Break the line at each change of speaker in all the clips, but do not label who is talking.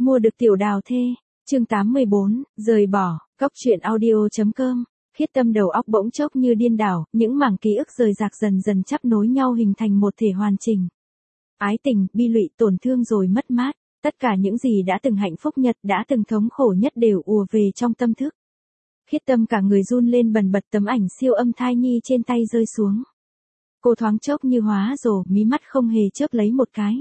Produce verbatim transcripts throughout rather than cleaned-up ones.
Mua được tiểu đào thê. Chương tám mươi bốn, rời bỏ, Cóc truyện audio.com. Khiết Tâm đầu óc bỗng chốc như điên đảo, những mảng ký ức rời rạc dần dần chắp nối nhau hình thành một thể hoàn chỉnh. Ái tình, bi lụy, tổn thương rồi mất mát, tất cả những gì đã từng hạnh phúc nhất, đã từng thống khổ nhất đều ùa về trong tâm thức. Khiết Tâm cả người run lên bần bật, tấm ảnh siêu âm thai nhi trên tay rơi xuống. Cô thoáng chốc như hóa rồ, mí mắt không hề chớp lấy một cái.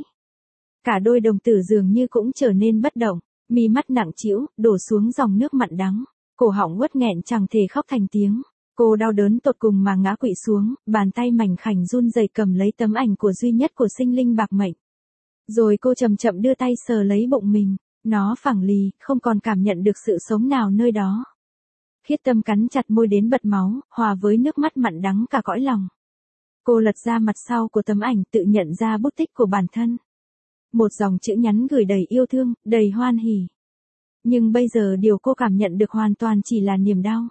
Cả đôi đồng tử dường như cũng trở nên bất động, mí mắt nặng trĩu, đổ xuống dòng nước mặn đắng, cổ họng uất nghẹn chẳng thể khóc thành tiếng. Cô đau đớn tột cùng mà ngã quỵ xuống, bàn tay mảnh khảnh run rẩy cầm lấy tấm ảnh của duy nhất của sinh linh bạc mệnh. Rồi cô chậm chậm đưa tay sờ lấy bụng mình, nó phẳng lì, không còn cảm nhận được sự sống nào nơi đó. Khiết Tâm cắn chặt môi đến bật máu, hòa với nước mắt mặn đắng cả cõi lòng. Cô lật ra mặt sau của tấm ảnh, tự nhận ra bút tích của bản thân. Một dòng chữ nhắn gửi đầy yêu thương, đầy hoan hỉ. Nhưng bây giờ điều cô cảm nhận được hoàn toàn chỉ là niềm đau.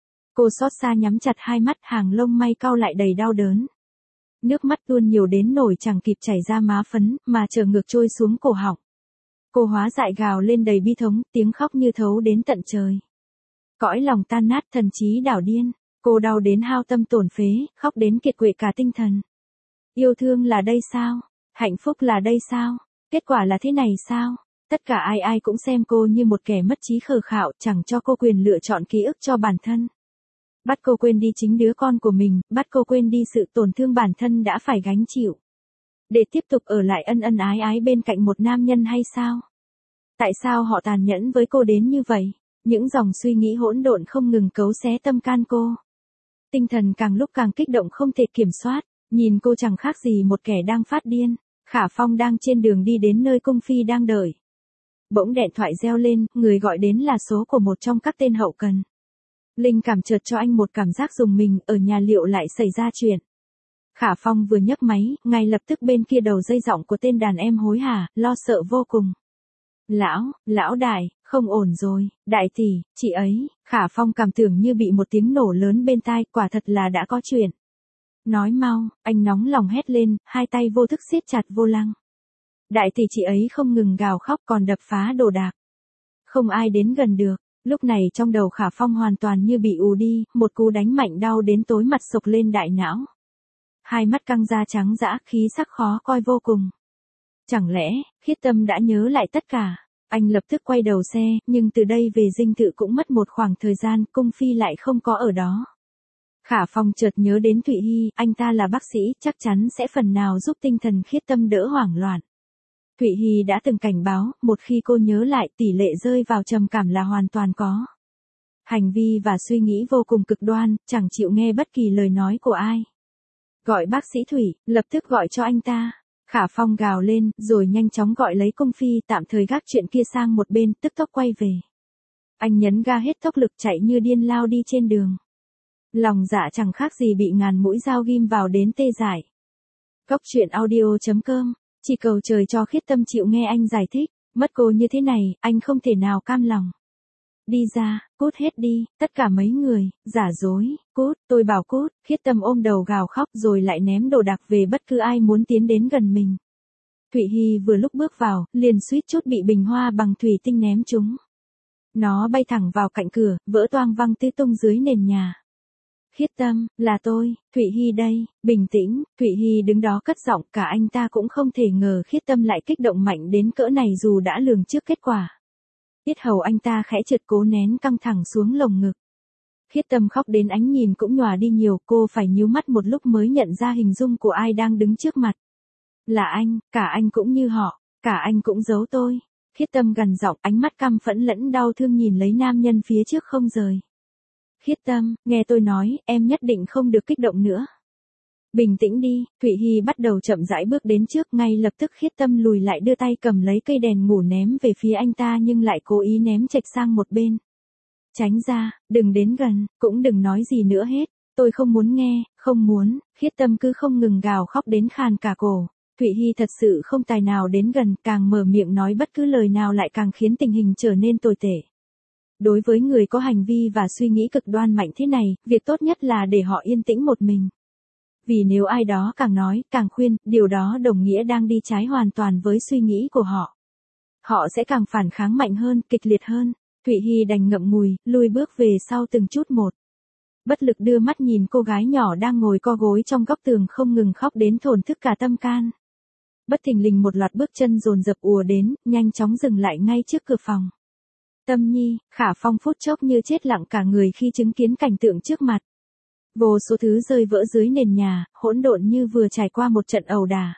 Cô xót xa nhắm chặt hai mắt, hàng lông mày cau lại đầy đau đớn. Nước mắt tuôn nhiều đến nổi chẳng kịp chảy ra má phấn, mà trở ngược trôi xuống cổ họng. Cô hóa dại gào lên đầy bi thống, tiếng khóc như thấu đến tận trời. Cõi lòng tan nát, thần trí đảo điên. Cô đau đến hao tâm tổn phế, khóc đến kiệt quệ cả tinh thần. Yêu thương là đây sao? Hạnh phúc là đây sao? Kết quả là thế này sao? Tất cả ai ai cũng xem cô như một kẻ mất trí khờ khạo, chẳng cho cô quyền lựa chọn ký ức cho bản thân. Bắt cô quên đi chính đứa con của mình, bắt cô quên đi sự tổn thương bản thân đã phải gánh chịu. Để tiếp tục ở lại ân ân ái ái bên cạnh một nam nhân hay sao? Tại sao họ tàn nhẫn với cô đến như vậy? Những dòng suy nghĩ hỗn độn không ngừng cấu xé tâm can cô. Tinh thần càng lúc càng kích động không thể kiểm soát, nhìn cô chẳng khác gì một kẻ đang phát điên. Khả Phong đang trên đường đi đến nơi cung phi đang đợi. Bỗng điện thoại reo lên, người gọi đến là số của một trong các tên hậu cần. Linh cảm chợt cho anh một cảm giác rùng mình, ở nhà liệu lại xảy ra chuyện. Khả Phong vừa nhấc máy, ngay lập tức bên kia đầu dây giọng của tên đàn em hối hả, lo sợ vô cùng. Lão, lão đại, không ổn rồi, đại tỷ, chị ấy. Khả Phong cảm tưởng như bị một tiếng nổ lớn bên tai, quả thật là đã có chuyện. Nói mau, anh nóng lòng hét lên, hai tay vô thức siết chặt vô lăng. Đại tỷ chị ấy không ngừng gào khóc còn đập phá đồ đạc. Không ai đến gần được, lúc này trong đầu Khả Phong hoàn toàn như bị ù đi, một cú đánh mạnh đau đến tối mặt sộc lên đại não. Hai mắt căng ra trắng dã, khí sắc khó coi vô cùng. Chẳng lẽ, Khiết Tâm đã nhớ lại tất cả? Anh lập tức quay đầu xe, nhưng từ đây về dinh thự cũng mất một khoảng thời gian, cung phi lại không có ở đó. Khả Phong chợt nhớ đến Thụy Hy, anh ta là bác sĩ, chắc chắn sẽ phần nào giúp tinh thần Khiết Tâm đỡ hoảng loạn. Thụy Hy đã từng cảnh báo, một khi cô nhớ lại tỷ lệ rơi vào trầm cảm là hoàn toàn có. Hành vi và suy nghĩ vô cùng cực đoan, chẳng chịu nghe bất kỳ lời nói của ai. Gọi bác sĩ Thủy, lập tức gọi cho anh ta. Khả Phong gào lên, rồi nhanh chóng gọi lấy cung phi, tạm thời gác chuyện kia sang một bên, tức tốc quay về. Anh nhấn ga hết tốc lực chạy như điên lao đi trên đường. Lòng dạ chẳng khác gì bị ngàn mũi dao ghim vào đến tê dại. Cóc truyện audio.com, chỉ cầu trời cho Khiết Tâm chịu nghe anh giải thích, mất cô như thế này, anh không thể nào cam lòng. Đi ra, cút hết đi, tất cả mấy người, giả dối, cút, tôi bảo cút. Khiết Tâm ôm đầu gào khóc rồi lại ném đồ đạc về bất cứ ai muốn tiến đến gần mình. Thụy Hy vừa lúc bước vào, liền suýt chút bị bình hoa bằng thủy tinh ném trúng. Nó bay thẳng vào cạnh cửa, vỡ toang văng tứ tung dưới nền nhà. Khiết Tâm, là tôi, Thụy Hy đây, bình tĩnh. Thụy Hy đứng đó cất giọng, cả anh ta cũng không thể ngờ Khiết Tâm lại kích động mạnh đến cỡ này dù đã lường trước kết quả. Tiết hầu anh ta khẽ trượt cố nén căng thẳng xuống lồng ngực. Khiết Tâm khóc đến ánh nhìn cũng nhòa đi nhiều, cô phải nhíu mắt một lúc mới nhận ra hình dung của ai đang đứng trước mặt. Là anh, cả anh cũng như họ, cả anh cũng giấu tôi. Khiết Tâm gằn giọng, ánh mắt căm phẫn lẫn đau thương nhìn lấy nam nhân phía trước không rời. Khiết Tâm, nghe tôi nói, em nhất định không được kích động nữa. Bình tĩnh đi. Thụy Hy bắt đầu chậm rãi bước đến trước, ngay lập tức Khiết Tâm lùi lại đưa tay cầm lấy cây đèn ngủ ném về phía anh ta nhưng lại cố ý ném chệch sang một bên. Tránh ra, đừng đến gần, cũng đừng nói gì nữa hết, tôi không muốn nghe, không muốn. Khiết Tâm cứ không ngừng gào khóc đến khàn cả cổ. Thụy Hy thật sự không tài nào đến gần, càng mở miệng nói bất cứ lời nào lại càng khiến tình hình trở nên tồi tệ. Đối với người có hành vi và suy nghĩ cực đoan mạnh thế này, việc tốt nhất là để họ yên tĩnh một mình. Vì nếu ai đó càng nói, càng khuyên, điều đó đồng nghĩa đang đi trái hoàn toàn với suy nghĩ của họ. họ sẽ càng phản kháng mạnh hơn, kịch liệt hơn. Thụy Hy đành ngậm ngùi, lùi bước về sau từng chút một. Bất lực đưa mắt nhìn cô gái nhỏ đang ngồi co gối trong góc tường không ngừng khóc đến thổn thức cả tâm can. Bất thình lình một loạt bước chân dồn dập ùa đến, nhanh chóng dừng lại ngay trước cửa phòng. Tâm Nhi, Khả Phong phút chốc như chết lặng cả người khi chứng kiến cảnh tượng trước mặt. Vô số thứ rơi vỡ dưới nền nhà, hỗn độn như vừa trải qua một trận ẩu đả.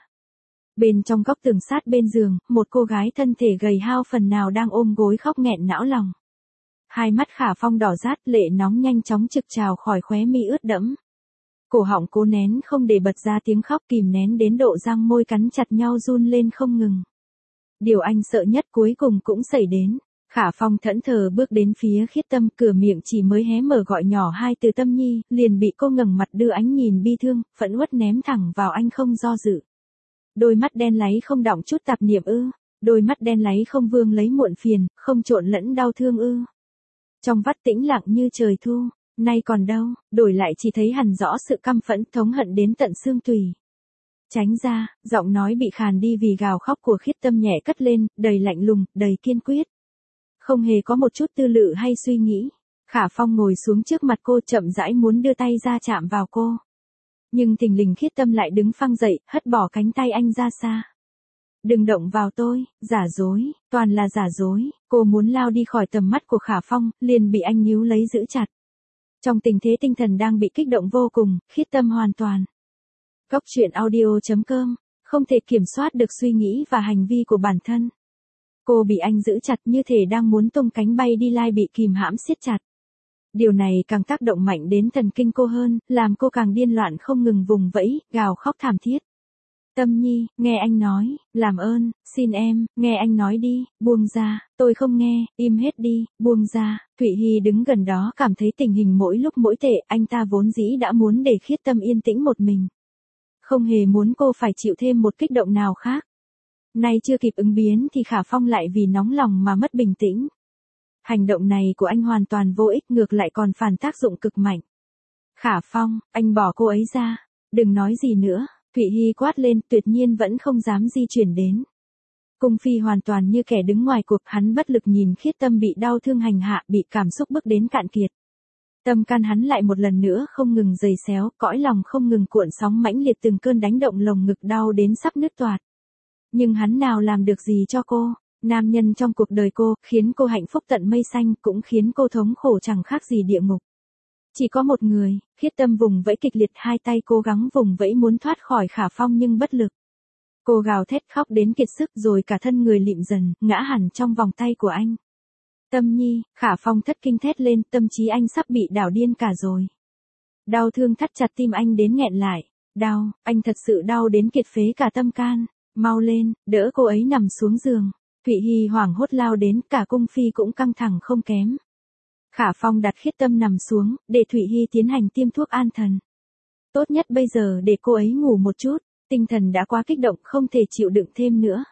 Bên trong góc tường sát bên giường, một cô gái thân thể gầy hao phần nào đang ôm gối khóc nghẹn não lòng. Hai mắt Khả Phong đỏ rát, lệ nóng nhanh chóng trực trào khỏi khóe mi ướt đẫm. Cổ họng cố nén không để bật ra tiếng khóc, kìm nén đến độ răng môi cắn chặt nhau run lên không ngừng. Điều anh sợ nhất cuối cùng cũng xảy đến. Khả Phong thẫn thờ bước đến phía Khiết Tâm, cửa miệng chỉ mới hé mở gọi nhỏ hai từ Tâm Nhi, liền bị cô ngẩng mặt đưa ánh nhìn bi thương, phẫn uất ném thẳng vào anh không do dự. Đôi mắt đen láy không đọng chút tạp niệm ư? Đôi mắt đen láy không vương lấy muộn phiền, không trộn lẫn đau thương ư? Trong vắt tĩnh lặng như trời thu, nay còn đâu, đổi lại chỉ thấy hằn rõ sự căm phẫn thống hận đến tận xương tùy. Tránh ra, giọng nói bị khàn đi vì gào khóc của Khiết Tâm nhẹ cất lên, đầy lạnh lùng, đầy kiên quyết. Không hề có một chút tư lự hay suy nghĩ. Khả Phong ngồi xuống trước mặt cô, chậm rãi muốn đưa tay ra chạm vào cô. Nhưng thình lình Khiết Tâm lại đứng phăng dậy, hất bỏ cánh tay anh ra xa. Đừng động vào tôi, giả dối, toàn là giả dối. Cô muốn lao đi khỏi tầm mắt của Khả Phong, liền bị anh níu lấy giữ chặt. Trong tình thế tinh thần đang bị kích động vô cùng, Khiết Tâm hoàn toàn. Góc truyện audio chấm com, không thể kiểm soát được suy nghĩ và hành vi của bản thân. Cô bị anh giữ chặt như thể đang muốn tung cánh bay đi, lai bị kìm hãm siết chặt. Điều này càng tác động mạnh đến thần kinh cô hơn, làm cô càng điên loạn không ngừng vùng vẫy, gào khóc thảm thiết. Tâm Nhi, nghe anh nói, làm ơn, xin em, nghe anh nói đi, buông ra, tôi không nghe, im hết đi, buông ra. Thụy Hy đứng gần đó cảm thấy tình hình mỗi lúc mỗi tệ, anh ta vốn dĩ đã muốn để Khiết Tâm yên tĩnh một mình. Không hề muốn cô phải chịu thêm một kích động nào khác. Nay chưa kịp ứng biến thì Khả Phong lại vì nóng lòng mà mất bình tĩnh. Hành động này của anh hoàn toàn vô ích, ngược lại còn phản tác dụng cực mạnh. Khả Phong, anh bỏ cô ấy ra, đừng nói gì nữa. Thụy Hy quát lên, tuyệt nhiên vẫn không dám di chuyển đến. Cung Phi hoàn toàn như kẻ đứng ngoài cuộc, hắn bất lực nhìn Khiết Tâm bị đau thương hành hạ, bị cảm xúc bức đến cạn kiệt. Tâm can hắn lại một lần nữa không ngừng giày xéo, cõi lòng không ngừng cuộn sóng mãnh liệt, từng cơn đánh động lồng ngực đau đến sắp nứt toạc. Nhưng hắn nào làm được gì cho cô, nam nhân trong cuộc đời cô, khiến cô hạnh phúc tận mây xanh, cũng khiến cô thống khổ chẳng khác gì địa ngục. Chỉ có một người. Khiết Tâm vùng vẫy kịch liệt, hai tay cố gắng vùng vẫy muốn thoát khỏi Khả Phong nhưng bất lực. Cô gào thét khóc đến kiệt sức rồi cả thân người lịm dần, ngã hẳn trong vòng tay của anh. Tâm Nhi, Khả Phong thất kinh thét lên, tâm trí anh sắp bị đảo điên cả rồi. Đau thương thắt chặt tim anh đến nghẹn lại. Đau, anh thật sự đau đến kiệt phế cả tâm can. Mau lên, đỡ cô ấy nằm xuống giường. Thụy Hy hoảng hốt lao đến, cả Cung Phi cũng căng thẳng không kém. Khả Phong đặt Khiết Tâm nằm xuống, để Thụy Hy tiến hành tiêm thuốc an thần. Tốt nhất bây giờ để cô ấy ngủ một chút, tinh thần đã quá kích động, không thể chịu đựng thêm nữa.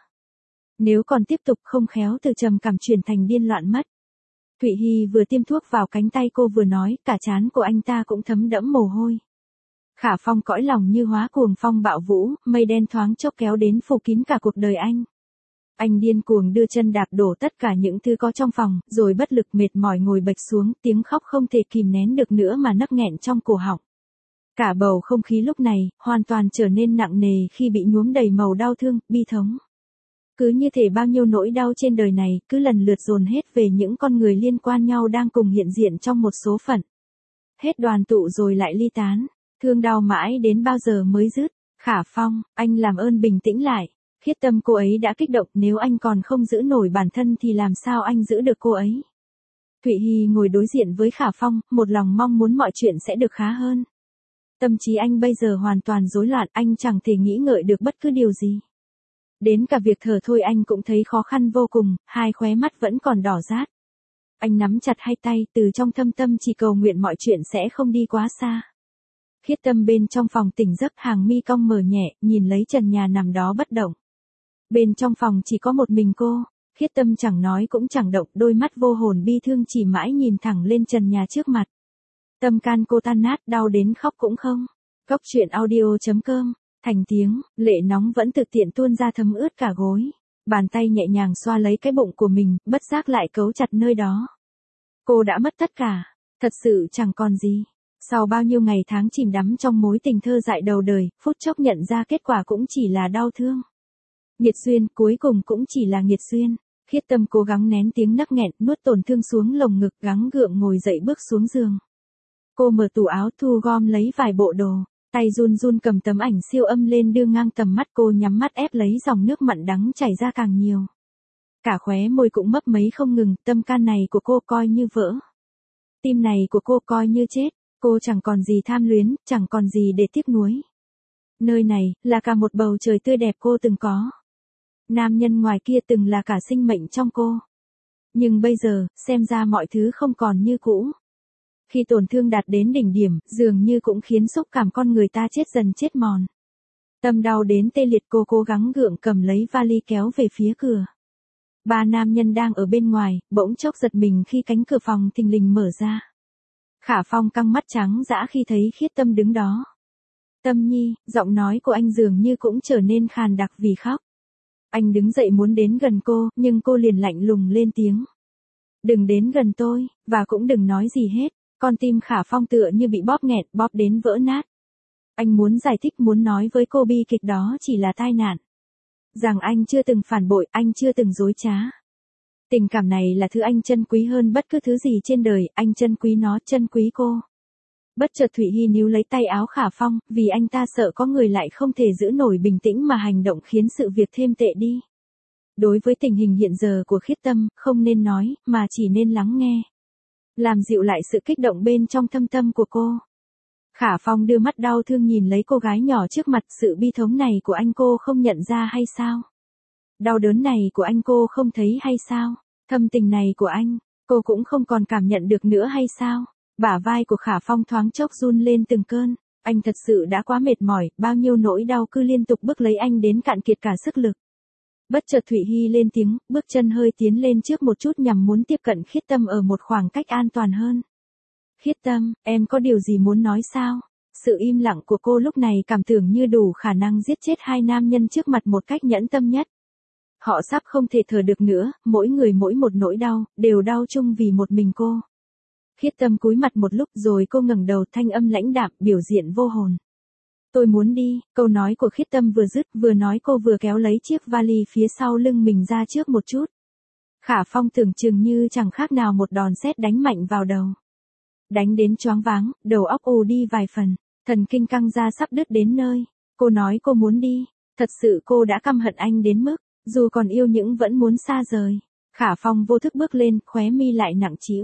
Nếu còn tiếp tục không khéo từ trầm cảm chuyển thành điên loạn mất. Thụy Hy vừa tiêm thuốc vào cánh tay cô vừa nói, cả trán của anh ta cũng thấm đẫm mồ hôi. Khả Phong cõi lòng như hóa cuồng phong bạo vũ, mây đen thoáng chốc kéo đến phủ kín cả cuộc đời anh. Anh điên cuồng đưa chân đạp đổ tất cả những thứ có trong phòng, rồi bất lực mệt mỏi ngồi bệt xuống, tiếng khóc không thể kìm nén được nữa mà nấc nghẹn trong cổ họng. Cả bầu không khí lúc này, hoàn toàn trở nên nặng nề khi bị nhuốm đầy màu đau thương, bi thống. Cứ như thể bao nhiêu nỗi đau trên đời này, cứ lần lượt dồn hết về những con người liên quan nhau đang cùng hiện diện trong một số phận. Hết đoàn tụ rồi lại ly tán, thương đau mãi đến bao giờ mới dứt. Khả Phong, anh làm ơn bình tĩnh lại. Khiết Tâm cô ấy đã kích động, nếu anh còn không giữ nổi bản thân thì làm sao anh giữ được cô ấy. Thụy Hy ngồi đối diện với Khả Phong, một lòng mong muốn mọi chuyện sẽ được khá hơn. Tâm trí anh bây giờ hoàn toàn rối loạn, anh chẳng thể nghĩ ngợi được bất cứ điều gì. Đến cả việc thở thôi anh cũng thấy khó khăn vô cùng, hai khóe mắt vẫn còn đỏ rát. Anh nắm chặt hai tay, từ trong thâm tâm chỉ cầu nguyện mọi chuyện sẽ không đi quá xa. Khiết Tâm bên trong phòng tỉnh giấc, hàng mi cong mờ nhẹ, nhìn lấy trần nhà nằm đó bất động. Bên trong phòng chỉ có một mình cô, Khiết Tâm chẳng nói cũng chẳng động, đôi mắt vô hồn bi thương chỉ mãi nhìn thẳng lên trần nhà trước mặt. Tâm can cô tan nát, đau đến khóc cũng không. Góc truyện audio chấm com, thành tiếng, lệ nóng vẫn thực tiện tuôn ra thấm ướt cả gối. Bàn tay nhẹ nhàng xoa lấy cái bụng của mình, bất giác lại cấu chặt nơi đó. Cô đã mất tất cả, thật sự chẳng còn gì. Sau bao nhiêu ngày tháng chìm đắm trong mối tình thơ dại đầu đời, phút chốc nhận ra kết quả cũng chỉ là đau thương. Nghiệt duyên, cuối cùng cũng chỉ là nghiệt duyên. Khiết Tâm cố gắng nén tiếng nấc nghẹn, nuốt tổn thương xuống lồng ngực, gắng gượng ngồi dậy bước xuống giường. Cô mở tủ áo thu gom lấy vài bộ đồ, tay run run cầm tấm ảnh siêu âm lên đưa ngang tầm mắt, cô nhắm mắt ép lấy dòng nước mặn đắng chảy ra càng nhiều. Cả khóe môi cũng mấp mấy không ngừng, tâm can này của cô coi như vỡ. Tim này của cô coi như chết, cô chẳng còn gì tham luyến, chẳng còn gì để tiếc nuối. Nơi này, là cả một bầu trời tươi đẹp cô từng có. Nam nhân ngoài kia từng là cả sinh mệnh trong cô. Nhưng bây giờ, xem ra mọi thứ không còn như cũ. Khi tổn thương đạt đến đỉnh điểm, dường như cũng khiến xúc cảm con người ta chết dần chết mòn. Tâm đau đến tê liệt, cô cố gắng gượng cầm lấy vali kéo về phía cửa. Ba nam nhân đang ở bên ngoài, bỗng chốc giật mình khi cánh cửa phòng thình lình mở ra. Khả Phong căng mắt trắng dã khi thấy Khiết Tâm đứng đó. Tâm Nhi, giọng nói của anh dường như cũng trở nên khàn đặc vì khóc. Anh đứng dậy muốn đến gần cô, nhưng cô liền lạnh lùng lên tiếng. Đừng đến gần tôi, và cũng đừng nói gì hết. Con tim Khả Phong tựa như bị bóp nghẹt, bóp đến vỡ nát. Anh muốn giải thích, muốn nói với cô bi kịch đó chỉ là tai nạn. Rằng anh chưa từng phản bội, anh chưa từng dối trá. Tình cảm này là thứ anh trân quý hơn bất cứ thứ gì trên đời, anh trân quý nó, trân quý cô. Bất chợt Thụy Hy níu lấy tay áo Khả Phong, vì anh ta sợ có người lại không thể giữ nổi bình tĩnh mà hành động khiến sự việc thêm tệ đi. Đối với tình hình hiện giờ của Khiết Tâm, không nên nói, mà chỉ nên lắng nghe. Làm dịu lại sự kích động bên trong thâm tâm của cô. Khả Phong đưa mắt đau thương nhìn lấy cô gái nhỏ trước mặt, sự bi thống này của anh cô không nhận ra hay sao? Đau đớn này của anh cô không thấy hay sao? Thâm tình này của anh, cô cũng không còn cảm nhận được nữa hay sao? Bả vai của Khả Phong thoáng chốc run lên từng cơn, anh thật sự đã quá mệt mỏi, bao nhiêu nỗi đau cứ liên tục bức lấy anh đến cạn kiệt cả sức lực. Bất chợt Thụy Hy lên tiếng, bước chân hơi tiến lên trước một chút nhằm muốn tiếp cận Khiết Tâm ở một khoảng cách an toàn hơn. Khiết Tâm, em có điều gì muốn nói sao? Sự im lặng của cô lúc này cảm tưởng như đủ khả năng giết chết hai nam nhân trước mặt một cách nhẫn tâm nhất. Họ sắp không thể thở được nữa, mỗi người mỗi một nỗi đau, đều đau chung vì một mình cô. Khiết Tâm cúi mặt một lúc rồi cô ngẩng đầu, thanh âm lãnh đạm, biểu diện vô hồn. Tôi muốn đi, câu nói của Khiết Tâm vừa dứt, vừa nói cô vừa kéo lấy chiếc vali phía sau lưng mình ra trước một chút. Khả Phong tưởng chừng như chẳng khác nào một đòn sét đánh mạnh vào đầu. Đánh đến choáng váng, đầu óc ù đi vài phần, thần kinh căng ra sắp đứt đến nơi. Cô nói cô muốn đi, thật sự cô đã căm hận anh đến mức, dù còn yêu nhưng vẫn muốn xa rời. Khả Phong vô thức bước lên, khóe mi lại nặng trĩu.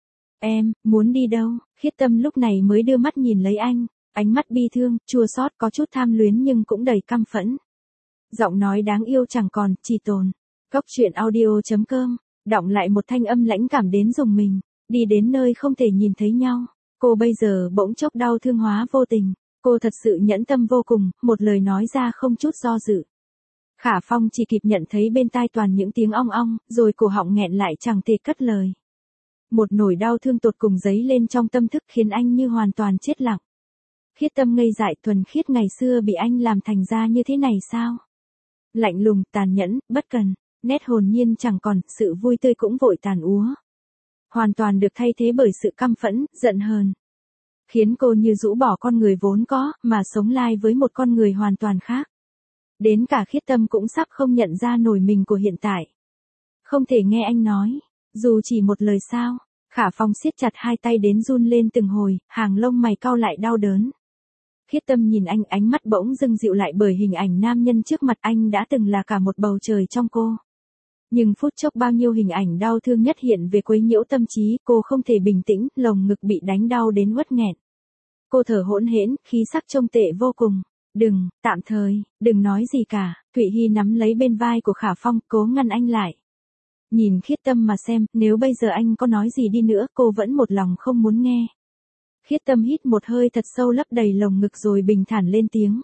Em, muốn đi đâu? Khiết Tâm lúc này mới đưa mắt nhìn lấy anh, ánh mắt bi thương, chua xót, có chút tham luyến nhưng cũng đầy căm phẫn. Giọng nói đáng yêu chẳng còn, chỉ tồn. Cốc truyện audio chấm com, đọng lại một thanh âm lãnh cảm đến rùng mình, đi đến nơi không thể nhìn thấy nhau. Cô bây giờ bỗng chốc đau thương hóa vô tình, cô thật sự nhẫn tâm vô cùng, một lời nói ra không chút do dự. Khả Phong chỉ kịp nhận thấy bên tai toàn những tiếng ong ong, rồi cổ họng nghẹn lại chẳng thể cất lời. Một nỗi đau thương tột cùng dấy lên trong tâm thức khiến anh như hoàn toàn chết lặng. Khiết Tâm ngây dại, thuần khiết ngày xưa bị anh làm thành ra như thế này sao? Lạnh lùng, tàn nhẫn, bất cần, nét hồn nhiên chẳng còn, sự vui tươi cũng vội tàn úa. Hoàn toàn được thay thế bởi sự căm phẫn, giận hờn. Khiến cô như rũ bỏ con người vốn có, mà sống lai với một con người hoàn toàn khác. Đến cả Khiết Tâm cũng sắp không nhận ra nổi mình của hiện tại. Không thể nghe anh nói, dù chỉ một lời sao. Khả Phong siết chặt hai tay đến run lên từng hồi, hàng lông mày cau lại đau đớn. Khiết Tâm nhìn anh, ánh mắt bỗng dưng dịu lại bởi hình ảnh nam nhân trước mặt anh đã từng là cả một bầu trời trong cô. Nhưng phút chốc bao nhiêu hình ảnh đau thương nhất hiện về quấy nhiễu tâm trí, cô không thể bình tĩnh, lồng ngực bị đánh đau đến uất nghẹn. Cô thở hỗn hển, khí sắc trông tệ vô cùng. Đừng, tạm thời, đừng nói gì cả. Thụy Hy nắm lấy bên vai của Khả Phong, cố ngăn anh lại. Nhìn Khiết Tâm mà xem, nếu bây giờ anh có nói gì đi nữa, cô vẫn một lòng không muốn nghe. Khiết Tâm hít một hơi thật sâu, lấp đầy lồng ngực rồi bình thản lên tiếng.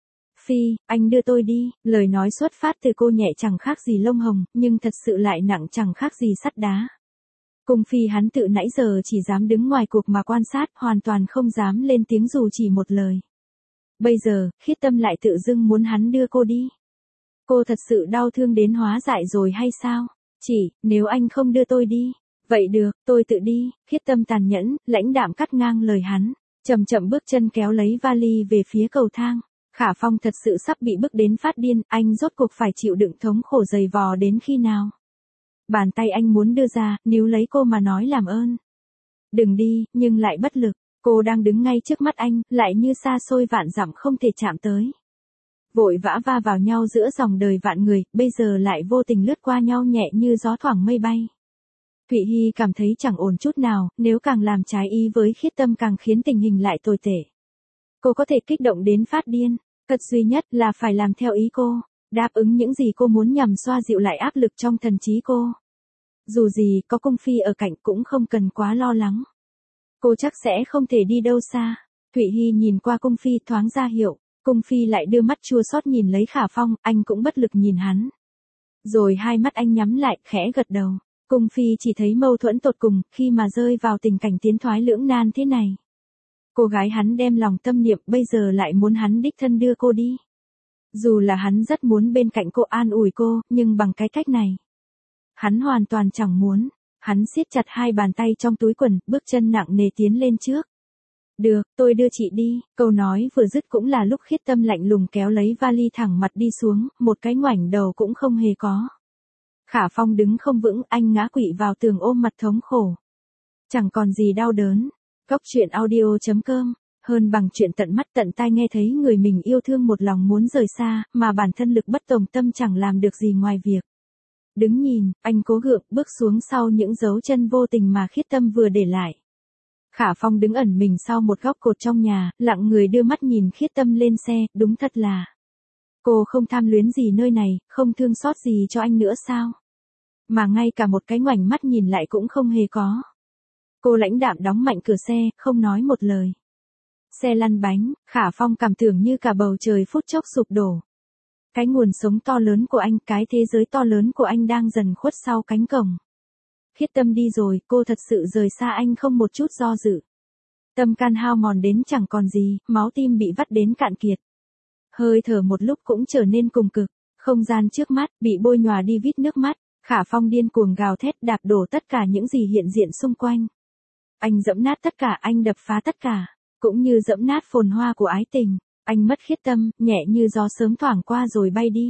Phi, anh đưa tôi đi. Lời nói xuất phát từ cô nhẹ chẳng khác gì lông hồng, nhưng thật sự lại nặng chẳng khác gì sắt đá. Cung Phi hắn tự nãy giờ chỉ dám đứng ngoài cuộc mà quan sát, hoàn toàn không dám lên tiếng dù chỉ một lời. Bây giờ, Khiết Tâm lại tự dưng muốn hắn đưa cô đi. Cô thật sự đau thương đến hóa dại rồi hay sao? Chỉ, nếu anh không đưa tôi đi. Vậy được, tôi tự đi. Khiết Tâm tàn nhẫn, lãnh đạm cắt ngang lời hắn. Chậm chậm bước chân kéo lấy vali về phía cầu thang. Khả Phong thật sự sắp bị bức đến phát điên, anh rốt cuộc phải chịu đựng thống khổ dày vò đến khi nào? Bàn tay anh muốn đưa ra, níu lấy cô mà nói làm ơn. Đừng đi, nhưng lại bất lực. Cô đang đứng ngay trước mắt anh, lại như xa xôi vạn dặm không thể chạm tới. Vội vã va vào nhau giữa dòng đời vạn người, bây giờ lại vô tình lướt qua nhau nhẹ như gió thoảng mây bay. Thụy Hy cảm thấy chẳng ổn chút nào, nếu càng làm trái ý với Khiết Tâm càng khiến tình hình lại tồi tệ. Cô có thể kích động đến phát điên, cách duy nhất là phải làm theo ý cô, đáp ứng những gì cô muốn nhằm xoa dịu lại áp lực trong thần trí cô. Dù gì, có Cung Phi ở cạnh cũng không cần quá lo lắng. Cô chắc sẽ không thể đi đâu xa. Thụy Hy nhìn qua Cung Phi thoáng ra hiệu, Cung Phi lại đưa mắt chua xót nhìn lấy Khả Phong, anh cũng bất lực nhìn hắn. Rồi hai mắt anh nhắm lại, khẽ gật đầu. Cung Phi chỉ thấy mâu thuẫn tột cùng, khi mà rơi vào tình cảnh tiến thoái lưỡng nan thế này. Cô gái hắn đem lòng tâm niệm, bây giờ lại muốn hắn đích thân đưa cô đi. Dù là hắn rất muốn bên cạnh cô an ủi cô, nhưng bằng cái cách này. Hắn hoàn toàn chẳng muốn. Hắn siết chặt hai bàn tay trong túi quần, bước chân nặng nề tiến lên trước. Được, tôi đưa chị đi. Câu nói vừa dứt cũng là lúc Khiết Tâm lạnh lùng kéo lấy vali thẳng mặt đi xuống, một cái ngoảnh đầu cũng không hề có. Khả Phong đứng không vững, anh ngã quỵ vào tường ôm mặt thống khổ. Chẳng còn gì đau đớn. Cốc truyện audio chấm com, hơn bằng chuyện tận mắt tận tai nghe thấy người mình yêu thương một lòng muốn rời xa, mà bản thân lực bất tòng tâm chẳng làm được gì ngoài việc đứng nhìn. Anh cố gượng bước xuống sau những dấu chân vô tình mà Khiết Tâm vừa để lại. Khả Phong đứng ẩn mình sau một góc cột trong nhà, lặng người đưa mắt nhìn Khiết Tâm lên xe, đúng thật là. Cô không tham luyến gì nơi này, không thương xót gì cho anh nữa sao? Mà ngay cả một cái ngoảnh mắt nhìn lại cũng không hề có. Cô lãnh đạm đóng mạnh cửa xe, không nói một lời. Xe lăn bánh, Khả Phong cảm tưởng như cả bầu trời phút chốc sụp đổ. Cái nguồn sống to lớn của anh, cái thế giới to lớn của anh đang dần khuất sau cánh cổng. Khiết Tâm đi rồi, cô thật sự rời xa anh không một chút do dự. Tâm can hao mòn đến chẳng còn gì, máu tim bị vắt đến cạn kiệt. Hơi thở một lúc cũng trở nên cùng cực, không gian trước mắt bị bôi nhòa đi vít nước mắt. Khả Phong điên cuồng gào thét đạp đổ tất cả những gì hiện diện xung quanh. Anh dẫm nát tất cả, anh đập phá tất cả, cũng như dẫm nát phồn hoa của ái tình. Anh mất Khiết Tâm, nhẹ như gió sớm thoảng qua rồi bay đi.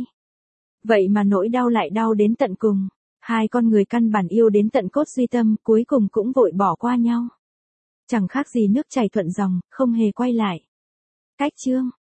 Vậy mà nỗi đau lại đau đến tận cùng. Hai con người căn bản yêu đến tận cốt duy tâm, cuối cùng cũng vội bỏ qua nhau. Chẳng khác gì nước chảy thuận dòng, không hề quay lại. Cách chương